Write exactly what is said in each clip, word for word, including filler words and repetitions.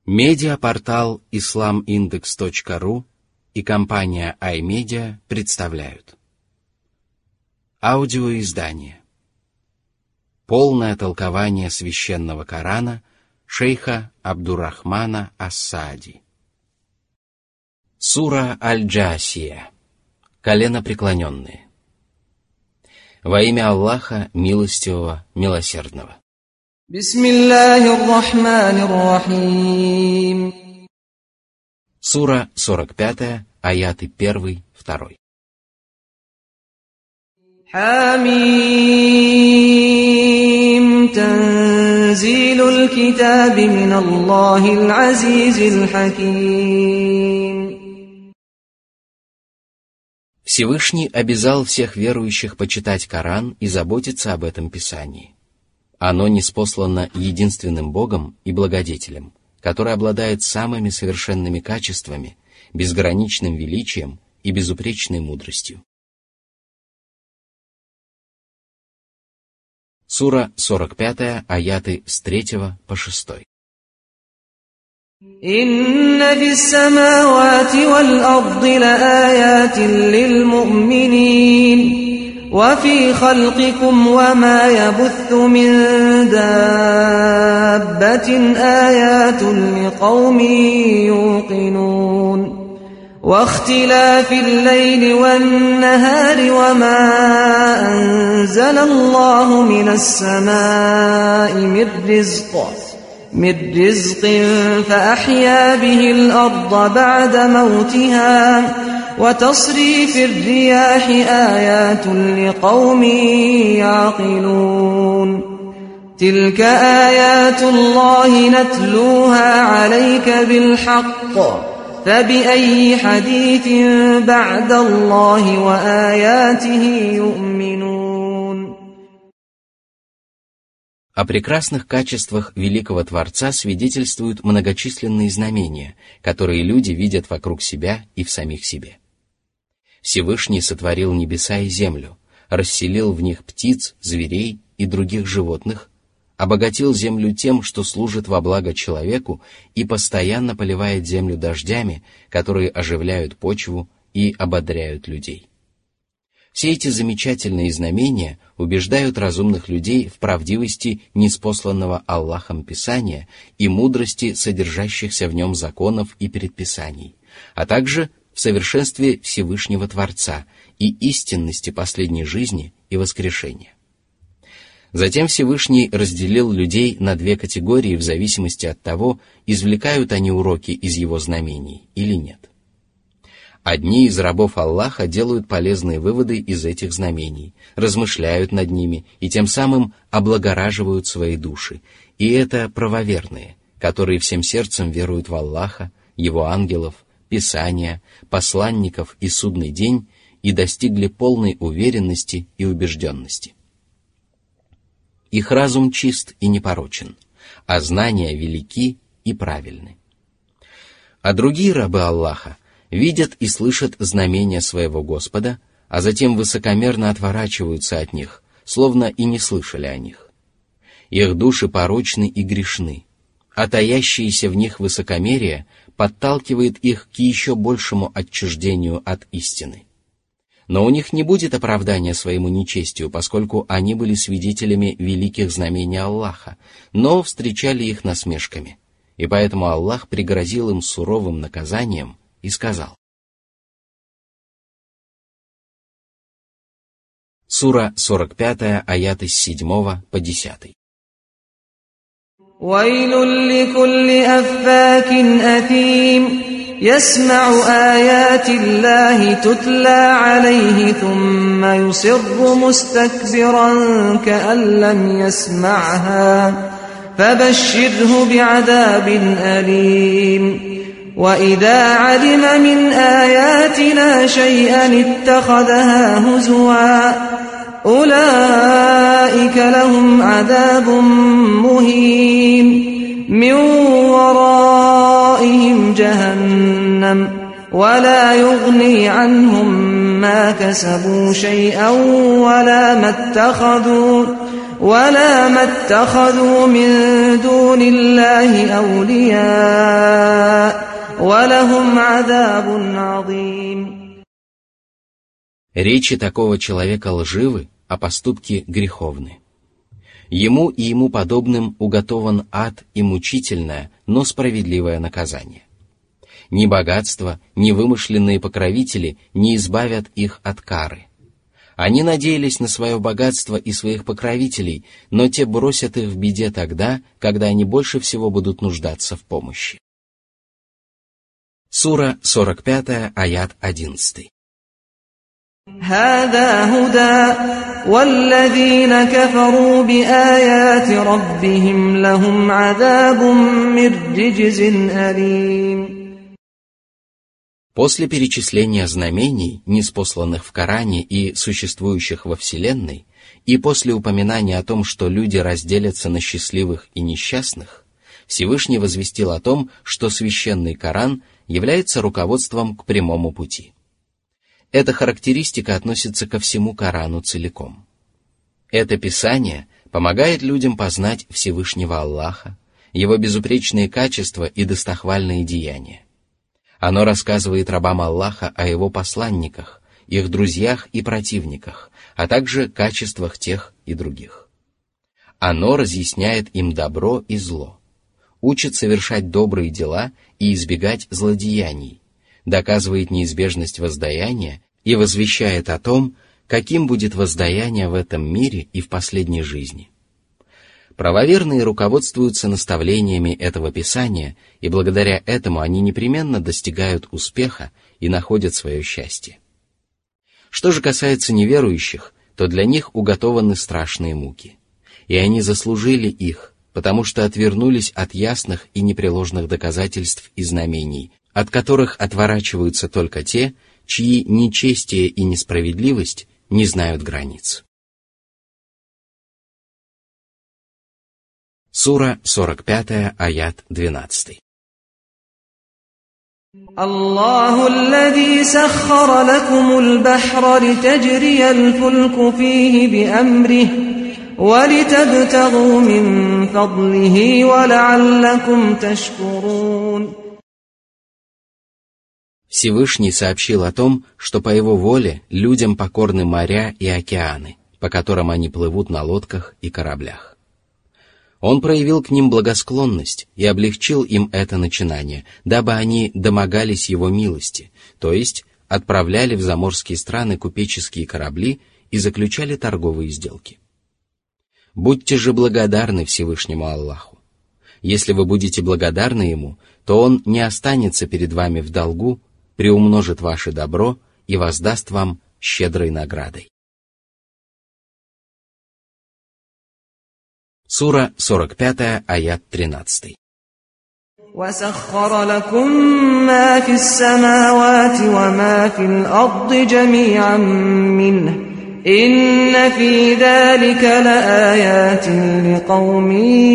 Медиапортал ислам индекс точка ру и компания iMedia представляют аудиоиздание «Полное толкование священного Корана» шейха Абдуррахмана ас-Саади. Сура Аль-Джасия. Коленопреклоненные. Во имя Аллаха, милостивого, милосердного. Бисмиллахир-рахманир-рахим. Сура сорок пять, аяты один, два. Хамим. Танзилуль китаби миналлахил азизил хаким. Всевышний обязал всех верующих почитать Коран и заботиться об этом Писании. Оно ниспослано единственным Богом и Благодетелем, который обладает самыми совершенными качествами, безграничным величием и безупречной мудростью. Сура сорок пять, аяты с третьего по шестой. Инна фис самавати вал арди лааятин лил му'минин. وفي خلقكم وما يبث من دابة آيات لقوم يوقنون واختلاف الليل والنهار وما أنزل الله من السماء من رزق من رزق فأحيا به الأرض بعد موتها وتصريف الرياح آيات لقوم يعقلون تلك آيات الله نتلوها عليك بالحق فبأي حديث بعد الله وآياته يؤمنون. О прекрасных качествах великого Творца свидетельствуют многочисленные знамения, которые люди видят вокруг себя и в самих себе. Всевышний сотворил небеса и землю, расселил в них птиц, зверей и других животных, обогатил землю тем, что служит во благо человеку, и постоянно поливает землю дождями, которые оживляют почву и ободряют людей. Все эти замечательные знамения убеждают разумных людей в правдивости ниспосланного Аллахом Писания и мудрости содержащихся в нем законов и предписаний, а также в совершенстве Всевышнего Творца и истинности последней жизни и воскрешения. Затем Всевышний разделил людей на две категории в зависимости от того, извлекают они уроки из его знамений или нет. Одни из рабов Аллаха делают полезные выводы из этих знамений, размышляют над ними и тем самым облагораживают свои души, и это правоверные, которые всем сердцем веруют в Аллаха, его ангелов, Писания, посланников и судный день и достигли полной уверенности и убежденности. Их разум чист и непорочен, а знания велики и правильны. А другие рабы Аллаха видят и слышат знамения своего Господа, а затем высокомерно отворачиваются от них, словно и не слышали о них. Их души порочны и грешны, а таящееся в них высокомерие подталкивает их к еще большему отчуждению от истины. Но у них не будет оправдания своему нечестию, поскольку они были свидетелями великих знамений Аллаха, но встречали их насмешками, и поэтому Аллах пригрозил им суровым наказанием и сказал. Сура сорок пять, аяты с седьмого по десятый. وَيْلٌ لِكُلِّ أَفَّاكٍ أَثِيمٍ يَسْمَعُ آيَاتِ اللَّهِ تُتْلَى عَلَيْهِ ثُمَّ يُصِرُّ مُسْتَكْبِرًا كَأَن لَّمْ يَسْمَعْهَا فَبَشِّرْهُ بِعَذَابٍ أَلِيمٍ وَإِذَا عَلِمَ مِنْ آيَاتِنَا شَيْئًا اتَّخَذَهَا هُزُوًا أولئك لهم عذاب مهين من ورائهم جهنم ولا يغني عنهم ما كسبوا شيئا ولا ما اتخذوا ولا ما اتخذوا من دون الله أولياء ولهم عذاب عظيم. Речи такого человека лживы, а поступки греховны. Ему и ему подобным уготован ад и мучительное, но справедливое наказание. Ни богатство, ни вымышленные покровители не избавят их от кары. Они надеялись на свое богатство и своих покровителей, но те бросят их в беде тогда, когда они больше всего будут нуждаться в помощи. Сура сорок пять, аят одиннадцать. هذا هدى والذين كفروا بآيات ربهم لهم عذاب من رجز أليم. После перечисления знамений, ниспосланных в Коране и существующих во Вселенной, и после упоминания о том, что люди разделятся на счастливых и несчастных, Всевышний возвестил о том, что священный Коран является руководством к прямому пути. Эта характеристика относится ко всему Корану целиком. Это Писание помогает людям познать Всевышнего Аллаха, Его безупречные качества и достохвальные деяния. Оно рассказывает рабам Аллаха о Его посланниках, их друзьях и противниках, а также качествах тех и других. Оно разъясняет им добро и зло, учит совершать добрые дела и избегать злодеяний, доказывает неизбежность воздаяния и возвещает о том, каким будет воздаяние в этом мире и в последней жизни. Правоверные руководствуются наставлениями этого Писания, и благодаря этому они непременно достигают успеха и находят свое счастье. Что же касается неверующих, то для них уготованы страшные муки, и они заслужили их, потому что отвернулись от ясных и непреложных доказательств и знамений, от которых отворачиваются только те, чьи нечестие и несправедливость не знают границ. Сура сорок пять, аят двенадцать. الله الذي سخر لكم البحر لتجري الفلك فيه بأمره ولتبتغوا من فضله ولعلكم تشكرون. Всевышний сообщил о том, что по его воле людям покорны моря и океаны, по которым они плывут на лодках и кораблях. Он проявил к ним благосклонность и облегчил им это начинание, дабы они домогались его милости, то есть отправляли в заморские страны купеческие корабли и заключали торговые сделки. Будьте же благодарны Всевышнему Аллаху. Если вы будете благодарны Ему, то Он не останется перед вами в долгу, приумножит ваше добро и воздаст вам щедрой наградой. Сура сорок пять, аят тринадцать. وسخر لكم ما في السماوات وما في الأرض جميعا منه إن في ذلك لآيات لقوم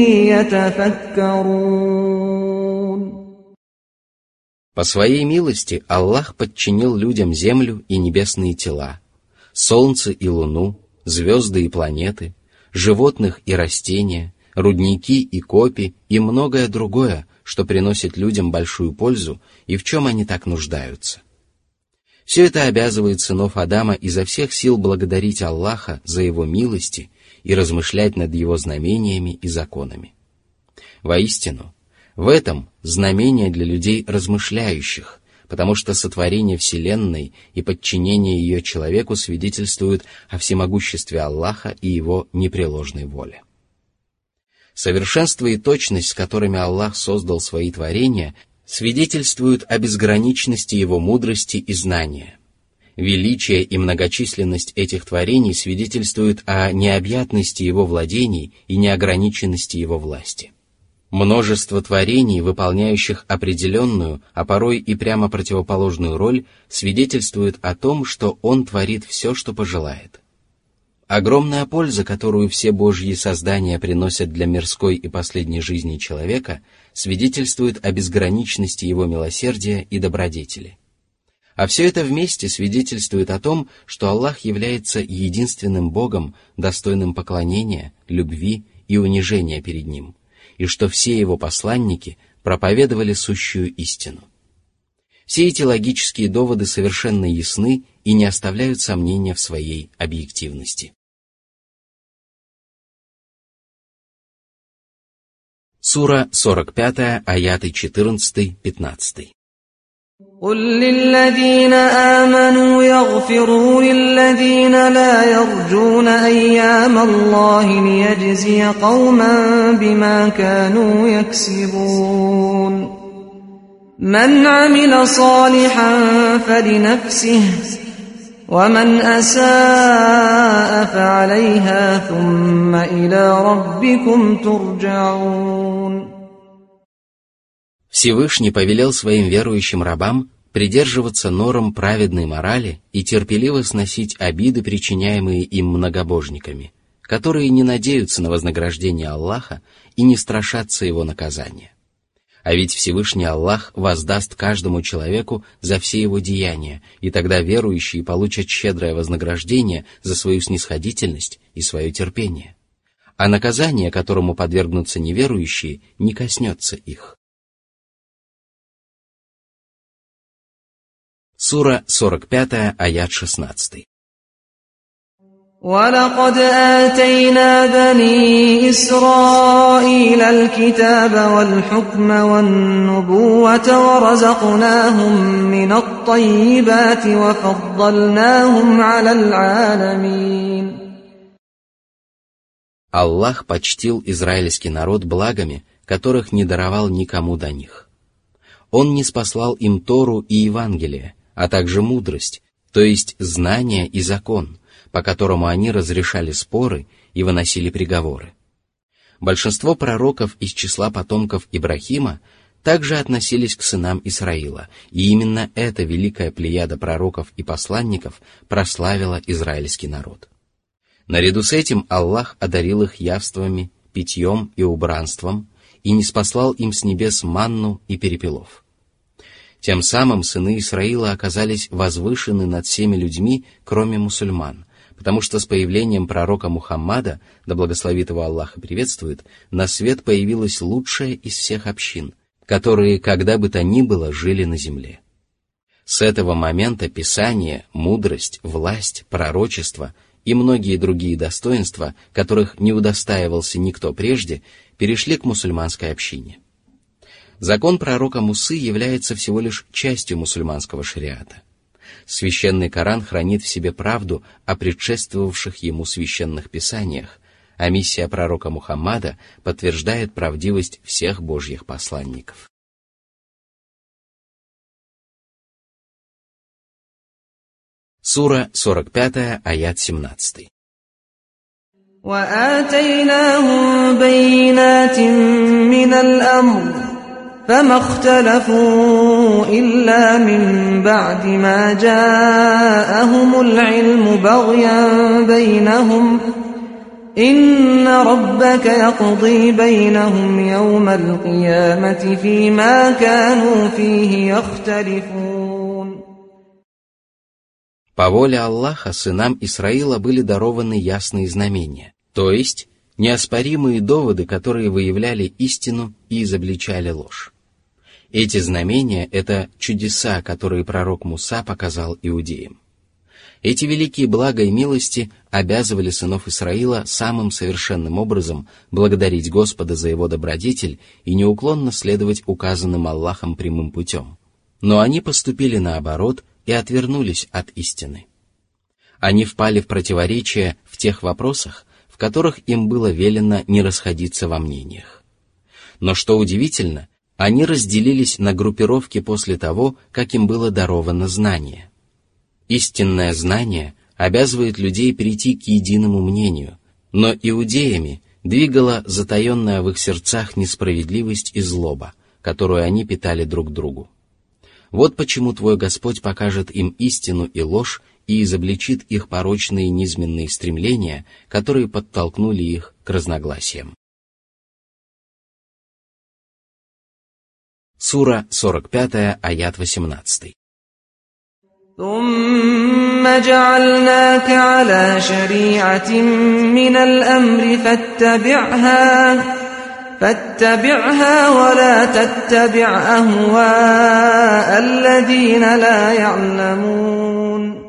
يتفكرون. По своей милости Аллах подчинил людям землю и небесные тела, солнце и луну, звезды и планеты, животных и растения, рудники и копи и многое другое, что приносит людям большую пользу и в чем они так нуждаются. Все это обязывает сынов Адама изо всех сил благодарить Аллаха за Его милости и размышлять над Его знамениями и законами. Воистину, в этом знамение для людей размышляющих, потому что сотворение Вселенной и подчинение ее человеку свидетельствуют о всемогуществе Аллаха и Его непреложной воле. Совершенство и точность, с которыми Аллах создал свои творения, свидетельствуют о безграничности Его мудрости и знания. Величие и многочисленность этих творений свидетельствуют о необъятности Его владений и неограниченности Его власти. Множество творений, выполняющих определенную, а порой и прямо противоположную роль, свидетельствует о том, что Он творит все, что пожелает. Огромная польза, которую все Божьи создания приносят для мирской и последней жизни человека, свидетельствует о безграничности Его милосердия и добродетели. А все это вместе свидетельствует о том, что Аллах является единственным Богом, достойным поклонения, любви и унижения перед Ним, и что все Его посланники проповедовали сущую истину. Все эти логические доводы совершенно ясны и не оставляют сомнения в своей объективности. Сура сорок пять, аяты четырнадцать-пятнадцать. قل للذين آمنوا يغفروا للذين لا يرجون أيام الله ليجزي قوما بما كانوا يكسبون من عمل صالحا فلنفسه ومن أساء فعليها ثم إلى ربكم ترجعون. Всевышний повелел своим верующим рабам придерживаться норм праведной морали и терпеливо сносить обиды, причиняемые им многобожниками, которые не надеются на вознаграждение Аллаха и не страшатся его наказания. А ведь Всевышний Аллах воздаст каждому человеку за все его деяния, и тогда верующие получат щедрое вознаграждение за свою снисходительность и свое терпение. А наказание, которому подвергнутся неверующие, не коснется их. Сура сорок пять, аят шестнадцать. وَلَقَدْ آتَيْنَا بَنِي إِسْرَائِيلَ الْكِتَابَ وَالْحُكْمَ وَالنُّبُوَّةَ وَرَزَقْنَاهُم مِّنَ الطَّيِّبَاتِ وَفَضَّلْنَاهُمْ عَلَى الْعَالَمِينَ. Аллах почтил израильский народ благами, которых не даровал никому до них. Он ниспослал им Тору и Евангелие, а также мудрость, то есть знания и закон, по которому они разрешали споры и выносили приговоры. Большинство пророков из числа потомков Ибрахима также относились к сынам Исраила, и именно эта великая плеяда пророков и посланников прославила израильский народ. Наряду с этим Аллах одарил их явствами, питьем и убранством и ниспослал им с небес манну и перепелов. Тем самым сыны Исраила оказались возвышены над всеми людьми, кроме мусульман, потому что с появлением пророка Мухаммада, да благословит его Аллах и приветствует, на свет появилась лучшая из всех общин, которые, когда бы то ни было, жили на земле. С этого момента Писание, мудрость, власть, пророчество и многие другие достоинства, которых не удостаивался никто прежде, перешли к мусульманской общине. Закон пророка Мусы является всего лишь частью мусульманского шариата. Священный Коран хранит в себе правду о предшествовавших ему священных писаниях, а миссия пророка Мухаммада подтверждает правдивость всех Божьих посланников. Сура сорок пять, аят семнадцать. وَآتَيْنَاهُمْ بَيِّنَاتٍ مِّنَ الْأَمْرِ فَمَا اخْتَلَفُوا إِلَّا مِن بَعْدِ مَا جَاءَهُمُ الْعِلْمُ بَغْيًا بَيْنَهُمْ إِنَّ رَبَّكَ يَقْضِي بَيْنَهُمْ يَوْمَ الْقِيَامَةِ فِيمَا كَانُوا فِيهِ يَخْتَلِفُونَ. По воле Аллаха сынам Исраила были дарованы ясные знамения, то есть неоспоримые доводы, которые выявляли истину и изобличали ложь. Эти знамения — это чудеса, которые пророк Муса показал иудеям. Эти великие блага и милости обязывали сынов Исраила самым совершенным образом благодарить Господа за его добродетель и неуклонно следовать указанным Аллахом прямым путем. Но они поступили наоборот и отвернулись от истины. Они впали в противоречие в тех вопросах, в которых им было велено не расходиться во мнениях. Но что удивительно, они разделились на группировки после того, как им было даровано знание. Истинное знание обязывает людей прийти к единому мнению, но иудеями двигала затаенная в их сердцах несправедливость и злоба, которую они питали друг другу. Вот почему твой Господь покажет им истину и ложь и изобличит их порочные низменные стремления, которые подтолкнули их к разногласиям. Сура сорок пять, аят восемнадцать. ثم جعلناك على شريعة من الأمر فاتبعها فاتبعها ولا تتبع أهواء الذين لا يعلمون.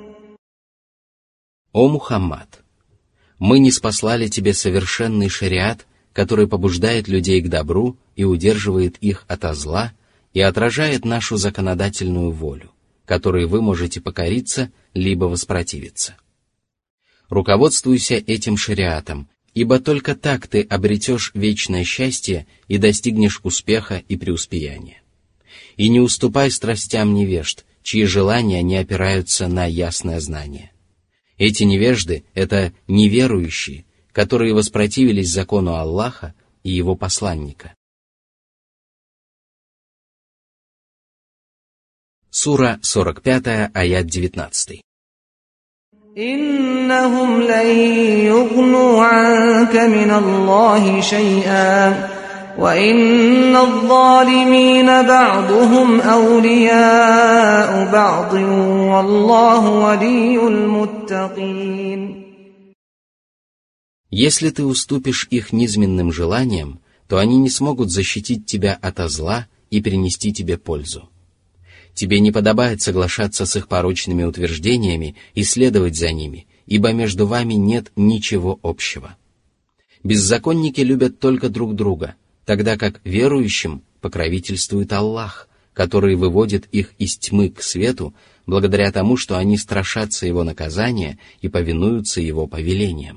О Мухаммад! Мы ниспослали тебе совершенный шариат, который побуждает людей к добру и удерживает их ото зла и отражает нашу законодательную волю, которой вы можете покориться либо воспротивиться. Руководствуйся этим шариатом, ибо только так ты обретешь вечное счастье и достигнешь успеха и преуспеяния. И не уступай страстям невежд, чьи желания не опираются на ясное знание. Эти невежды — это неверующие, которые воспротивились закону Аллаха и его посланника. Сура сорок пять, аят девятнадцать. إنهم لن يغنوا عنك من الله شيئا وإن الظالمين بعضهم أولياء بعض والله ولي المتقين. Если ты уступишь их низменным желаниям, то они не смогут защитить тебя ото зла и принести тебе пользу. Тебе не подобает соглашаться с их порочными утверждениями и следовать за ними, ибо между вами нет ничего общего. Беззаконники любят только друг друга, тогда как верующим покровительствует Аллах, который выводит их из тьмы к свету, благодаря тому, что они страшатся Его наказания и повинуются Его повелениям.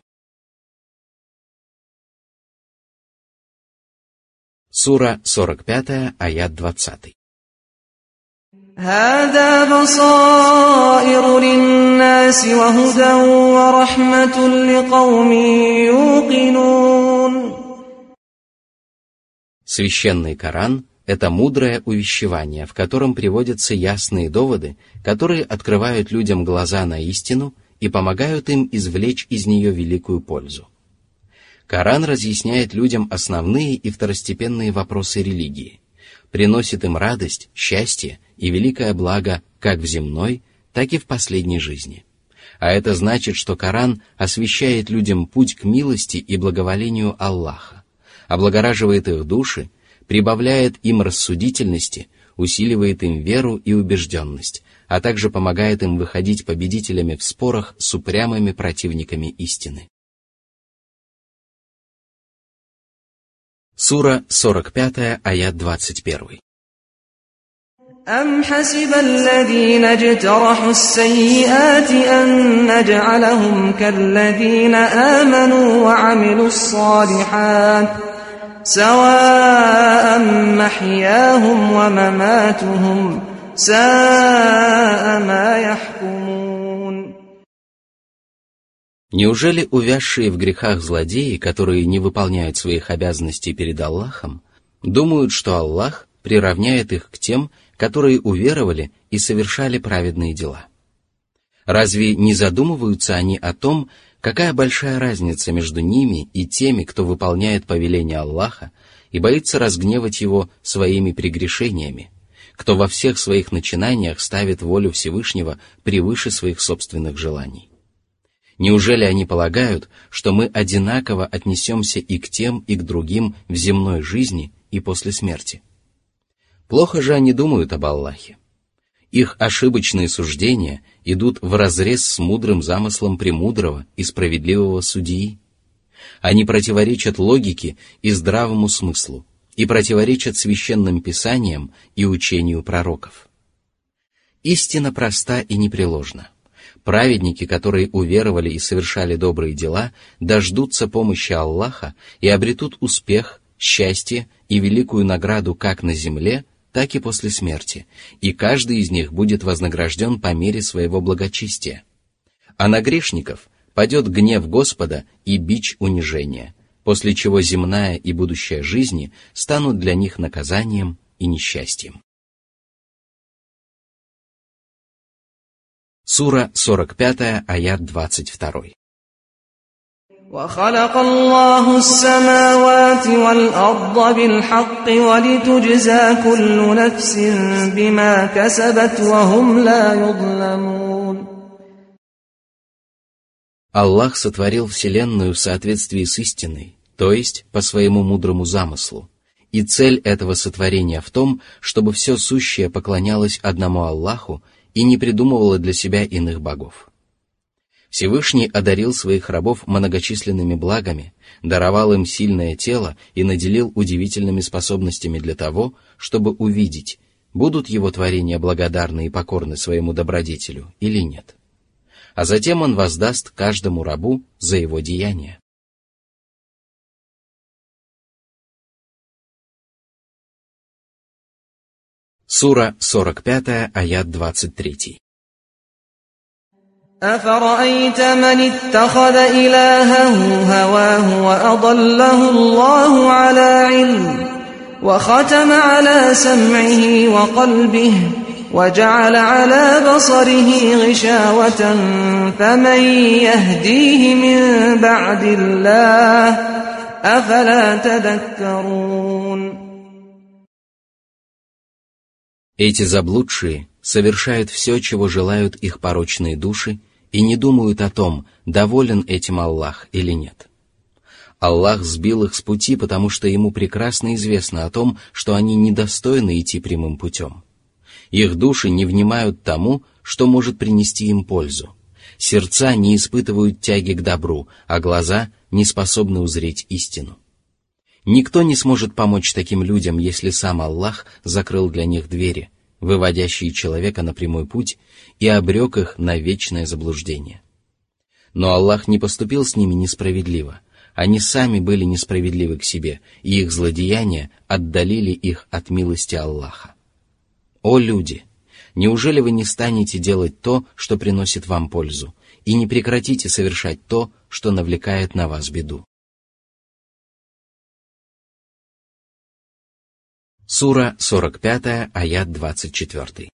Сура сорок пять, аят двадцать. هذا بصائر للناس وهدى ورحمة لقوم يوقنون. Священный Коран — это мудрое увещевание, в котором приводятся ясные доводы, которые открывают людям глаза на истину и помогают им извлечь из нее великую пользу. Коран разъясняет людям основные и второстепенные вопросы религии, приносит им радость, счастье и великое благо как в земной, так и в последней жизни. А это значит, что Коран освещает людям путь к милости и благоволению Аллаха, облагораживает их души, прибавляет им рассудительности, усиливает им веру и убежденность, а также помогает им выходить победителями в спорах с упрямыми противниками истины. Сура сорок пять, аят двадцать один. أم حسب الذين اجترحوا السيئات أن نجعلهم كالذين آمنوا وعملوا الصالحات سواء محياهم ومماتهم ساء ما يحكمون. Неужели увязшие в грехах злодеи, которые не выполняют своих обязанностей перед Аллахом, думают, что Аллах приравняет их к тем, которые уверовали и совершали праведные дела? Разве не задумываются они о том, какая большая разница между ними и теми, кто выполняет повеление Аллаха и боится разгневать его своими прегрешениями, кто во всех своих начинаниях ставит волю Всевышнего превыше своих собственных желаний? Неужели они полагают, что мы одинаково отнесемся и к тем, и к другим в земной жизни и после смерти? Плохо же они думают об Аллахе. Их ошибочные суждения идут вразрез с мудрым замыслом премудрого и справедливого судьи. Они противоречат логике и здравому смыслу, и противоречат священным писаниям и учению пророков. Истина проста и непреложна. Праведники, которые уверовали и совершали добрые дела, дождутся помощи Аллаха и обретут успех, счастье и великую награду как на земле, так и после смерти, и каждый из них будет вознагражден по мере своего благочестия. А на грешников падет гнев Господа и бич унижения, после чего земная и будущая жизни станут для них наказанием и несчастьем. Сура сорок пять, аят двадцать два. وخلق الله السماوات والأرض بالحق ولتجزى كل نفس بما كسبت وهم لا يظلمون. Аллах сотворил Вселенную в соответствии с истиной, то есть по своему мудрому замыслу, и цель этого сотворения в том, чтобы все сущее поклонялось одному Аллаху и не придумывало для себя иных богов. Всевышний одарил своих рабов многочисленными благами, даровал им сильное тело и наделил удивительными способностями для того, чтобы увидеть, будут его творения благодарны и покорны своему добродетелю или нет. А затем он воздаст каждому рабу за его деяния. Сура сорок пять, аят двадцать три. أفرأيت من اتخذ إلهه هواه وأضله الله على علم وختم على سمعه وقلبه وجعل على بصره غشاوة فمن يهديه من بعد الله أفلا تذكرون. Эти заблудшие совершают все, чего желают их порочные души, и не думают о том, доволен этим Аллах или нет. Аллах сбил их с пути, потому что ему прекрасно известно о том, что они недостойны идти прямым путем. Их души не внимают тому, что может принести им пользу. Сердца не испытывают тяги к добру, а глаза не способны узреть истину. Никто не сможет помочь таким людям, если сам Аллах закрыл для них двери, выводящие человека на прямой путь, и обрек их на вечное заблуждение. Но Аллах не поступил с ними несправедливо. Они сами были несправедливы к себе, и их злодеяния отдалили их от милости Аллаха. О люди! Неужели вы не станете делать то, что приносит вам пользу, и не прекратите совершать то, что навлекает на вас беду? Сура сорок пять, аят двадцать четыре.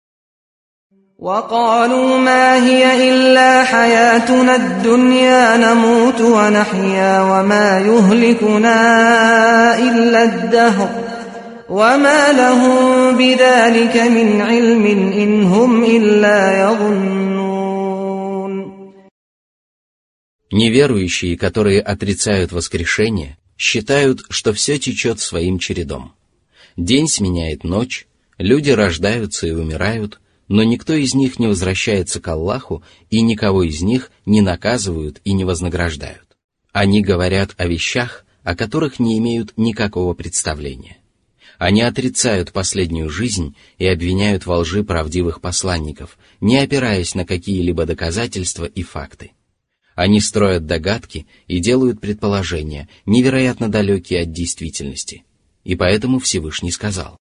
وقالوا ما هي إلا حياتنا الدنيا نموت ونحيا وما يهلكنا إلا الدهر وما لهم بذلك من علم إن هم إلا يظنون. Неверующие, которые отрицают воскрешение, считают, что все течет своим чередом. День сменяет ночь, люди рождаются и умирают, но никто из них не возвращается к Аллаху, и никого из них не наказывают и не вознаграждают. Они говорят о вещах, о которых не имеют никакого представления. Они отрицают последнюю жизнь и обвиняют во лжи правдивых посланников, не опираясь на какие-либо доказательства и факты. Они строят догадки и делают предположения, невероятно далекие от действительности. И поэтому Всевышний сказал.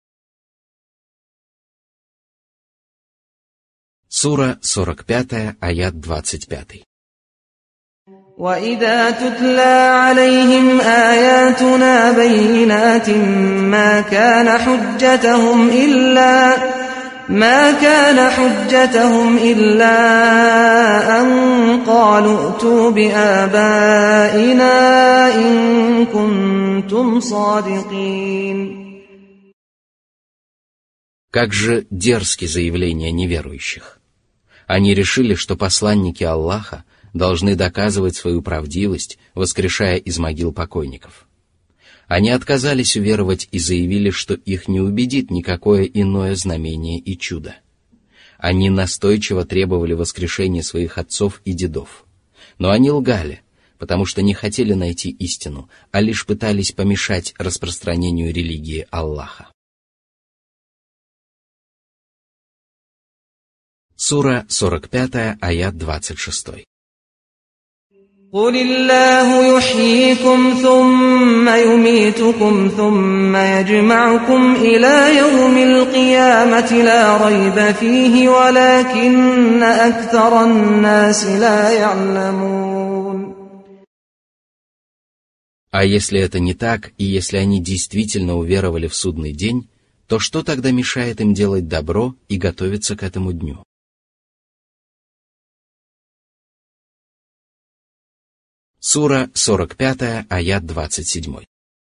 Сура сорок пять, аят двадцать пять. وَإِذَا تُتْلَى عَلَيْهِمْ آيَاتُنَا بَيِّنَاتٍ مَا كَانَ حُجَّتَهُمْ إِلَّا مَا كَانَ حُجَّتَهُمْ إِلَّا أَن قَالُوا ائْتُوا بِآبَائِنَا إِن كُنتُمْ صَادِقِينَ. Как же дерзки заявления неверующих! Они решили, что посланники Аллаха должны доказывать свою правдивость, воскрешая из могил покойников. Они отказались уверовать и заявили, что их не убедит никакое иное знамение и чудо. Они настойчиво требовали воскрешения своих отцов и дедов. Но они лгали, потому что не хотели найти истину, а лишь пытались помешать распространению религии Аллаха. Сура сорок пять, аят двадцать шесть. قُلِ اللَّهُ يُحْيِيكُمْ ثُمَّ يُمِيتُكُمْ ثُمَّ يَجْمَعُكُمْ إِلَى يَوْمِ الْقِيَامَةِ لَا رَيْبَ فِيهِ وَلَكِنَّ أَكْثَرَ النَّاسِ لَا يَعْلَمُونَ. А если это не так, и если они действительно уверовали в судный день, то что тогда мешает им делать добро и готовиться к этому дню? Сура сорок пять, аят двадцать семь.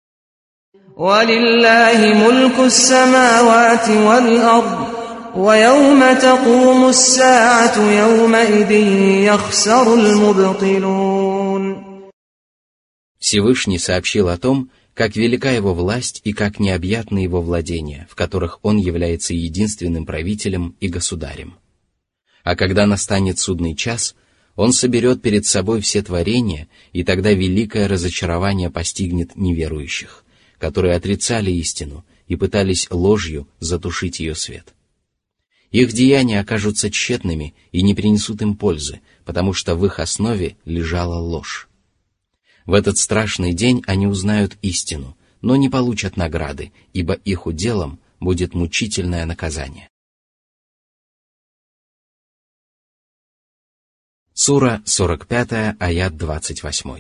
وَلِلَّهِ مُلْكُ السَّمَاوَاتِ وَالْأَرْضِ وَيَوْمَ تَقُومُ السَّاعَةُ يَوْمَئِذٍ يَخْسَرُ الْمُبْطِلُونَ. Всевышний сообщил о том, как велика его власть и как необъятны его владения, в которых он является единственным правителем и государем. А когда настанет судный час, он соберет перед собой все творения, и тогда великое разочарование постигнет неверующих, которые отрицали истину и пытались ложью затушить ее свет. Их деяния окажутся тщетными и не принесут им пользы, потому что в их основе лежала ложь. В этот страшный день они узнают истину, но не получат награды, ибо их уделом будет мучительное наказание. Сура сорок пять, аят двадцать восемь.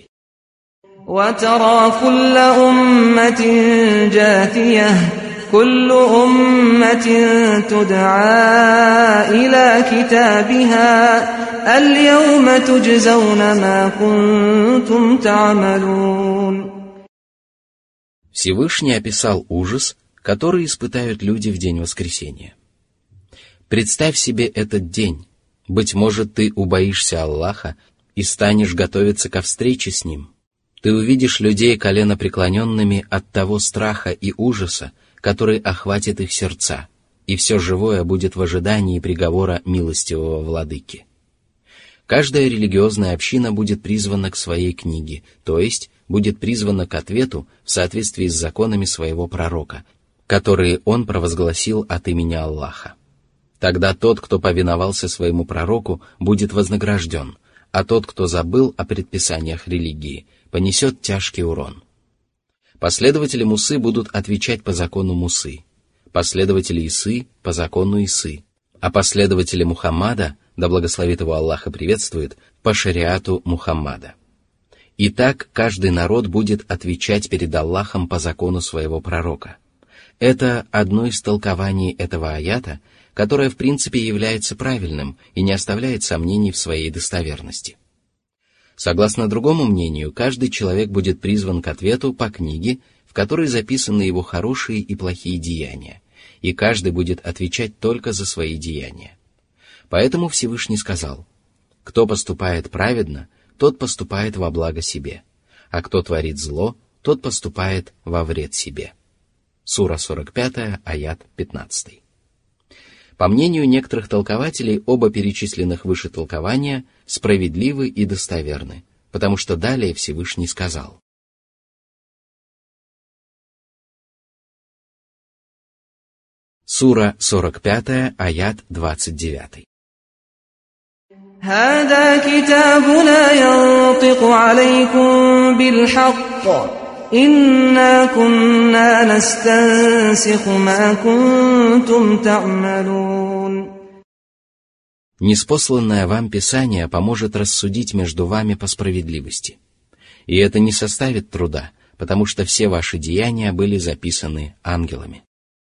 وَتَرَى كُلَّ أُمَّةٍ جَاثِيَةً كُلُّ أُمَّةٍ تُدْعَى إِلَى كِتَابِهَا الْيَوْمَ تُجْزَوْنَ مَا كُنتُمْ تَعْمَلُونَ. Всевышний описал ужас, который испытают люди в день воскресения. Представь себе этот день. Быть может, ты убоишься Аллаха и станешь готовиться ко встрече с Ним. Ты увидишь людей коленопреклоненными от того страха и ужаса, который охватит их сердца, и все живое будет в ожидании приговора милостивого владыки. Каждая религиозная община будет призвана к своей книге, то есть будет призвана к ответу в соответствии с законами своего пророка, которые он провозгласил от имени Аллаха. Тогда тот, кто повиновался своему пророку, будет вознагражден, а тот, кто забыл о предписаниях религии, понесет тяжкий урон. Последователи Мусы будут отвечать по закону Мусы, последователи Исы по закону Исы, а последователи Мухаммада, да благословит его Аллах и приветствует, по шариату Мухаммада. И так каждый народ будет отвечать перед Аллахом по закону своего пророка. Это одно из толкований этого аята, которое в принципе является правильным и не оставляет сомнений в своей достоверности. Согласно другому мнению, каждый человек будет призван к ответу по книге, в которой записаны его хорошие и плохие деяния, и каждый будет отвечать только за свои деяния. Поэтому Всевышний сказал: «Кто поступает праведно, тот поступает во благо себе, а кто творит зло, тот поступает во вред себе». Сура сорок пять, аят пятнадцать. По мнению некоторых толкователей, оба перечисленных выше толкования справедливы и достоверны, потому что далее Всевышний сказал: Сура сорок пять, аят двадцать девять. هَذَا كِتَابُنَا يَنطِقُ عَلَيْكُمْ بِالْحَقِّ إِنَّا كُنَّا نَسْتَنسِخُ مَا كُنتُمْ تَعْمَلُونَ. Ниспосланное вам Писание поможет рассудить между вами по справедливости. И это не составит труда, потому что все ваши деяния были записаны ангелами.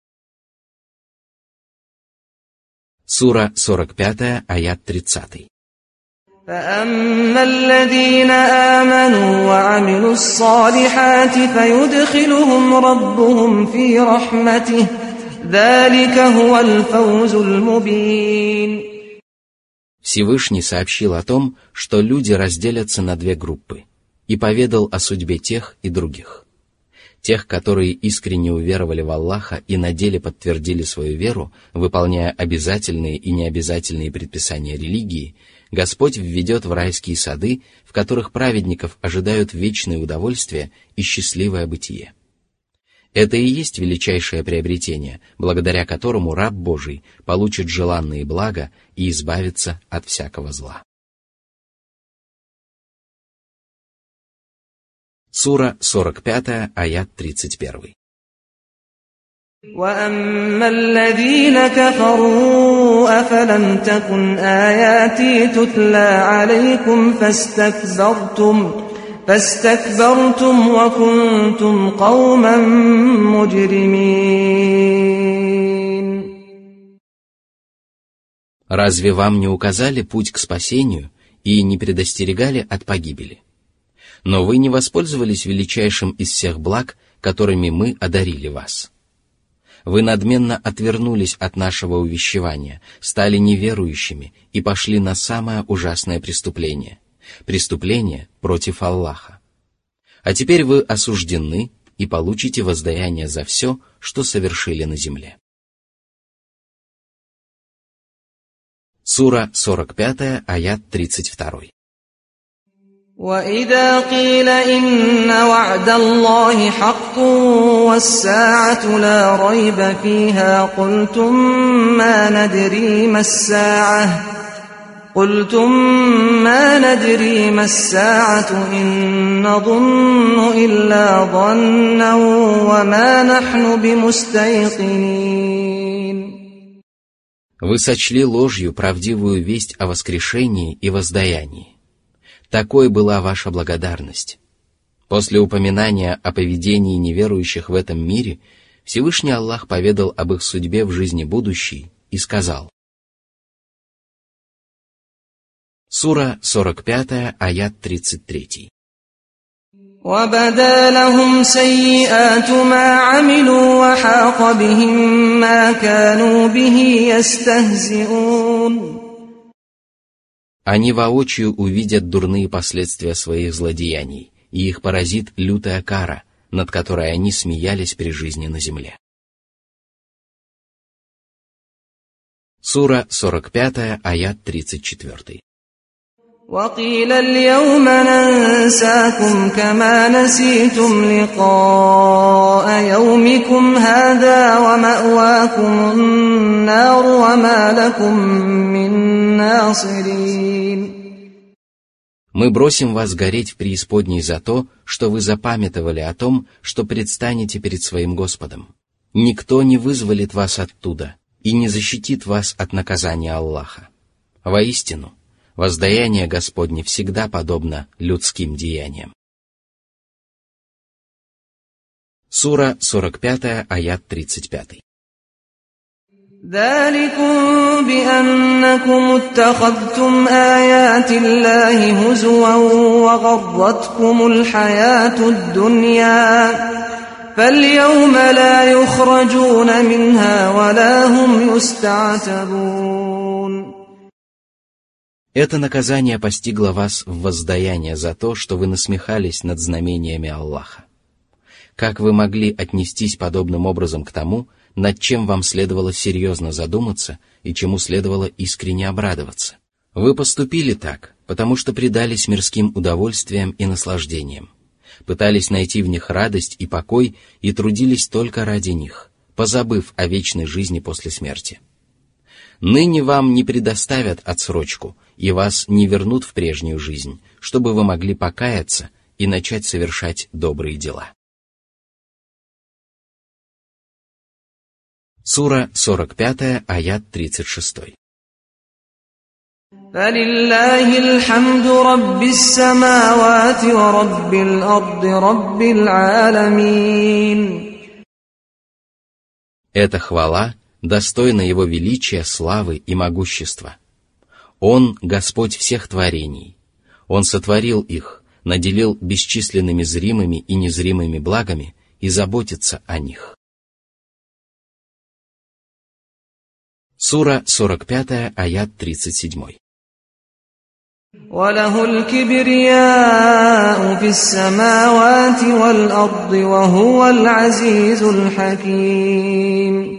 Сура сорок пять, аят тридцать. فَأَمَّا الَّذِينَ آمَنُوا وَعَمِلُوا الصَّالِحَاتِ فَيُدْخِلُهُمْ رَبُّهُمْ فِي رَحْمَتِهِ ذَلِكَ هُوَ الْفَوْزُ الْمُبِينُ. Всевышний сообщил о том, что люди разделятся на две группы, и поведал о судьбе тех и других. Тех, которые искренне уверовали в Аллаха и на деле подтвердили свою веру, выполняя обязательные и необязательные предписания религии, Господь введет в райские сады, в которых праведников ожидают вечные удовольствия и счастливое бытие. Это и есть величайшее приобретение, благодаря которому раб Божий получит желанные блага и избавится от всякого зла. Сура сорок пять, аят тридцать один. وَأَمَّا الَّذِينَ كَفَرُوا أَفَلَمْ تَكُنْ آيَاتِي تُتْلَى عَلَيْكُمْ فَاسْتَكْبَرْتُمْ فَاسْتَكْبَرْتُمْ وَكُنْتُمْ قَوْمًا مُجْرِمِينَ. Разве вам не указали путь к спасению и не предостерегали от погибели? Но вы не воспользовались величайшим из всех благ, которыми мы одарили вас. Вы надменно отвернулись от нашего увещевания, стали неверующими и пошли на самое ужасное преступление – преступление против Аллаха. А теперь вы осуждены и получите воздаяние за все, что совершили на земле. Сура сорок пять, аят тридцать два. وَإِذَا قِيلَ إِنَّ وَعْدَ اللَّهِ حَقٌّ وَالسَّاعَةُ لَا رَيْبَ فِيهَا قُلْتُمْ مَا نَدْرِي مَا السَّاعَةُ قُلْتُمْ مَا نَدْرِي مَا السَّاعَةُ إِن نَّظُنُّ إِلَّا ظَنًّا وَمَا نَحْنُ بِمُسْتَيْقِنِينَ. Вы сочли ложью правдивую весть о воскрешении и воздаянии. Такой была ваша благодарность. После упоминания о поведении неверующих в этом мире, Всевышний Аллах поведал об их судьбе в жизни будущей и сказал. Сура сорок пять, аят тридцать три. وَبَدَا لَهُمْ سَيِّئَاتُ مَا عَمِلُوا وَحَاقَ بِهِم مَّا كَانُوا بِهِ يَسْتَهْزِئُونَ. Они воочию увидят дурные последствия своих злодеяний, и их поразит лютая кара, над которой они смеялись при жизни на земле. Сура сорок пять, аят тридцать четыре. وَقِيلَ الْيَوْمَ نَنسَاكُمْ كَمَا نَسِيتُمْ لِقَاءَ يَوْمِكُمْ هَذَا وَمَأْوَاكُمُ النَّارُ وَمَا لَكُمْ مِن نَّاصِرِينَ. Мы бросим вас гореть в преисподней за то, что вы запамятовали о том, что предстанете перед своим Господом. Никто не вызволит вас оттуда и не защитит вас от наказания Аллаха. Воистину, воздаяние Господне всегда подобно людским деяниям. Сура сорок пять, аят тридцать пять. ذَلِكُمْ بِأَنَّكُمُ اتَّخَذْتُمْ آيَاتِ اللَّهِ هُزُوًا وَغَرَّتْكُمُ الْحَيَاةُ الدُّنْيَا فَالْيَوْمَ لَا يُخْرَجُونَ مِنْهَا وَلَا هُمْ يُسْتَعْتَبُونَ. Это наказание постигло вас в воздаяние за то, что вы насмехались над знамениями Аллаха. Как вы могли отнестись подобным образом к тому, над чем вам следовало серьезно задуматься и чему следовало искренне обрадоваться? Вы поступили так, потому что предались мирским удовольствиям и наслаждениям, пытались найти в них радость и покой и трудились только ради них, позабыв о вечной жизни после смерти. Ныне вам не предоставят отсрочку и вас не вернут в прежнюю жизнь, чтобы вы могли покаяться и начать совершать добрые дела. Сура сорок пять, аят тридцать шесть. فَلِلَّهِ الْحَمْدُ رَبِّ السَّمَاوَاتِ وَرَبِّ الْأَرْضِ رَبِّ الْعَالَمِينَ. Эта хвала достойна Его величия, славы и могущества. Он — Господь всех творений. Он сотворил их, наделил бесчисленными зримыми и незримыми благами и заботится о них. Сура сорок пять, аят тридцать семь. وَلَهُ الْكِبْرِيَاءُ فِي السَّمَاوَاتِ وَالْأَرْضِ وَهُوَ الْعَزِيزُ الْحَكِيمُ.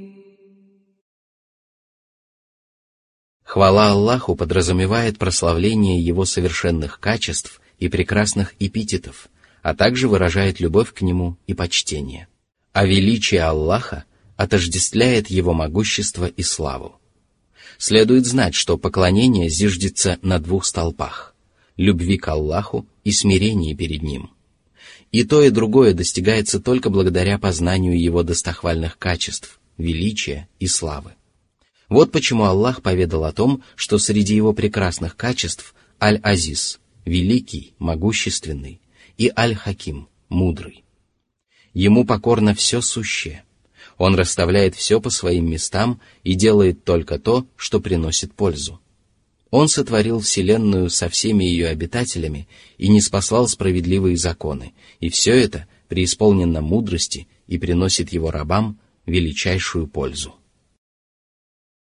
Хвала Аллаху подразумевает прославление Его совершенных качеств и прекрасных эпитетов, а также выражает любовь к Нему и почтение. А величие Аллаха отождествляет Его могущество и славу. Следует знать, что поклонение зиждется на двух столпах – любви к Аллаху и смирении перед Ним. И то, и другое достигается только благодаря познанию Его достохвальных качеств, величия и славы. Вот почему Аллах поведал о том, что среди Его прекрасных качеств Аль-Азиз – великий, могущественный, и Аль-Хаким – мудрый. Ему покорно все сущее. Он расставляет все по своим местам и делает только то, что приносит пользу. Он сотворил вселенную со всеми ее обитателями и ниспослал справедливые законы, и все это преисполнено мудрости и приносит его рабам величайшую пользу.